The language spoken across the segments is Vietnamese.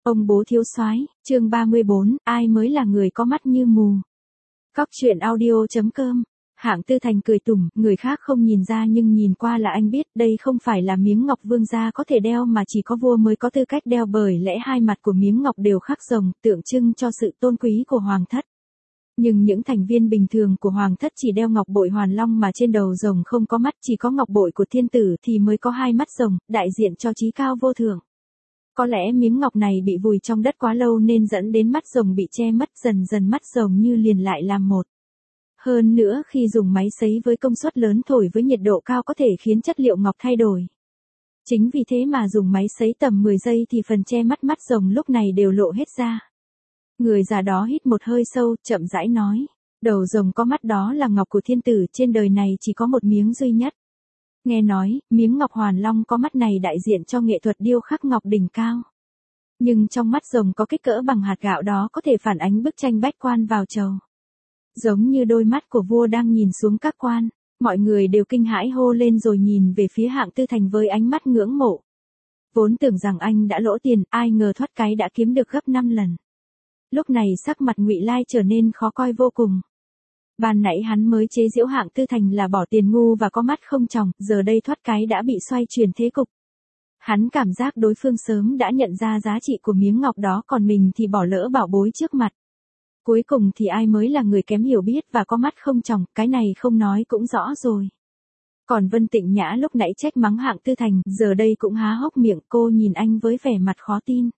Ông bố thiếu soái, chương 34, ai mới là người có mắt như mù. Cóc truyện audio.com. Hạng Tư Thành cười tủm, người khác không nhìn ra nhưng nhìn qua là anh biết đây không phải là miếng ngọc vương gia có thể đeo mà chỉ có vua mới có tư cách đeo, bởi lẽ hai mặt của miếng ngọc đều khắc rồng, tượng trưng cho sự tôn quý của hoàng thất. Nhưng những thành viên bình thường của hoàng thất chỉ đeo ngọc bội hoàn long mà trên đầu rồng không có mắt, chỉ có ngọc bội của thiên tử thì mới có hai mắt rồng, đại diện cho trí cao vô thượng. Có lẽ miếng ngọc này bị vùi trong đất quá lâu nên dẫn đến mắt rồng bị che mất, dần dần mắt rồng như liền lại làm một. Hơn nữa khi dùng máy sấy với công suất lớn thổi với nhiệt độ cao có thể khiến chất liệu ngọc thay đổi. Chính vì thế mà dùng máy sấy tầm 10 giây thì phần che mắt rồng lúc này đều lộ hết ra. Người già đó hít một hơi sâu, chậm rãi nói. Đầu rồng có mắt đó là ngọc của thiên tử, trên đời này chỉ có một miếng duy nhất. Nghe nói, miếng ngọc hoàn long có mắt này đại diện cho nghệ thuật điêu khắc ngọc đỉnh cao. Nhưng trong mắt rồng có kích cỡ bằng hạt gạo đó có thể phản ánh bức tranh bách quan vào chầu. Giống như đôi mắt của vua đang nhìn xuống các quan, mọi người đều kinh hãi hô lên rồi nhìn về phía Hạng Tư Thành với ánh mắt ngưỡng mộ. Vốn tưởng rằng anh đã lỗ tiền, ai ngờ thoát cái đã kiếm được gấp 5 lần. Lúc này sắc mặt Ngụy Lai trở nên khó coi vô cùng. Ban nãy hắn mới chế giễu Hạng Tư Thành là bỏ tiền ngu và có mắt không tròng, giờ đây thoát cái đã bị xoay chuyển thế cục. Hắn cảm giác đối phương sớm đã nhận ra giá trị của miếng ngọc đó, còn mình thì bỏ lỡ bảo bối trước mặt. Cuối cùng thì ai mới là người kém hiểu biết và có mắt không tròng, cái này không nói cũng rõ rồi. Còn Vân Tịnh Nhã lúc nãy trách mắng Hạng Tư Thành, giờ đây cũng há hốc miệng, cô nhìn anh với vẻ mặt khó tin.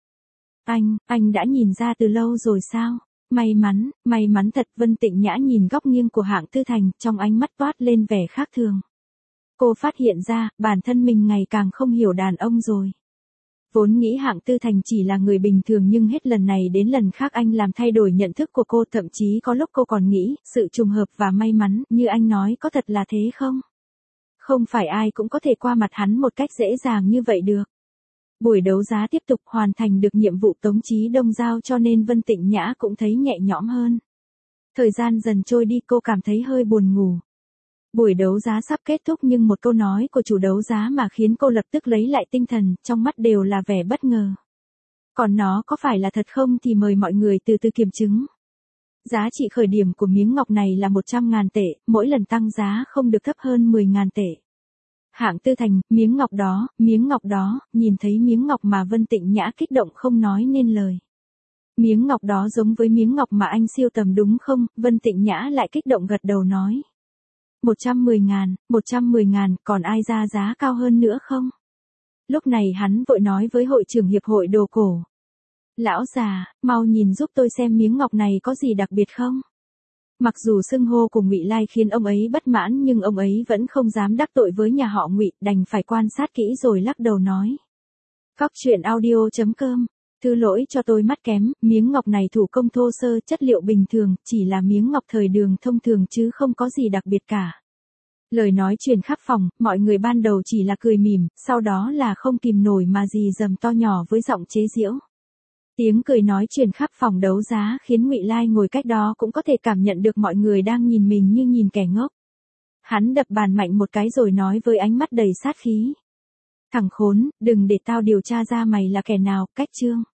Anh đã nhìn ra từ lâu rồi sao? May mắn thật. Vân Tịnh Nhã nhìn góc nghiêng của Hạng Tư Thành, trong ánh mắt toát lên vẻ khác thường. Cô phát hiện ra, bản thân mình ngày càng không hiểu đàn ông rồi. Vốn nghĩ Hạng Tư Thành chỉ là người bình thường nhưng hết lần này đến lần khác anh làm thay đổi nhận thức của cô, thậm chí có lúc cô còn nghĩ, sự trùng hợp và may mắn, như anh nói có thật là thế không? Không phải ai cũng có thể qua mặt hắn một cách dễ dàng như vậy được. Buổi đấu giá tiếp tục, hoàn thành được nhiệm vụ Tống Chí Đông giao cho nên Vân Tịnh Nhã cũng thấy nhẹ nhõm hơn. Thời gian dần trôi đi, cô cảm thấy hơi buồn ngủ. Buổi đấu giá sắp kết thúc nhưng một câu nói của chủ đấu giá mà khiến cô lập tức lấy lại tinh thần, trong mắt đều là vẻ bất ngờ. Còn nó có phải là thật không thì mời mọi người từ từ kiểm chứng. Giá trị khởi điểm của miếng ngọc này là 100.000 tệ, mỗi lần tăng giá không được thấp hơn 10.000 tệ. Hạng Tư Thành, miếng ngọc đó, nhìn thấy miếng ngọc mà Vân Tịnh Nhã kích động không nói nên lời. Miếng ngọc đó giống với miếng ngọc mà anh siêu tầm đúng không? Vân Tịnh Nhã lại kích động gật đầu nói. 110.000, còn ai ra giá cao hơn nữa không? Lúc này hắn vội nói với hội trưởng hiệp hội đồ cổ. Lão già, mau nhìn giúp tôi xem miếng ngọc này có gì đặc biệt không? Mặc dù xưng hô cùng Ngụy Lai khiến ông ấy bất mãn nhưng ông ấy vẫn không dám đắc tội với nhà họ Ngụy, đành phải quan sát kỹ rồi lắc đầu nói. Cóc truyện audio.com. Thứ lỗi cho tôi mắt kém, miếng ngọc này thủ công thô sơ, chất liệu bình thường, chỉ là miếng ngọc thời đường thông thường chứ không có gì đặc biệt cả. Lời nói truyền khắp phòng, mọi người ban đầu chỉ là cười mỉm, sau đó là không kìm nổi mà rì rầm to nhỏ với giọng chế giễu. Tiếng cười nói truyền khắp phòng đấu giá khiến Ngụy Lai ngồi cách đó cũng có thể cảm nhận được mọi người đang nhìn mình như nhìn kẻ ngốc. Hắn đập bàn mạnh một cái rồi nói với ánh mắt đầy sát khí. Thằng khốn, đừng để tao điều tra ra mày là kẻ nào, cách chương.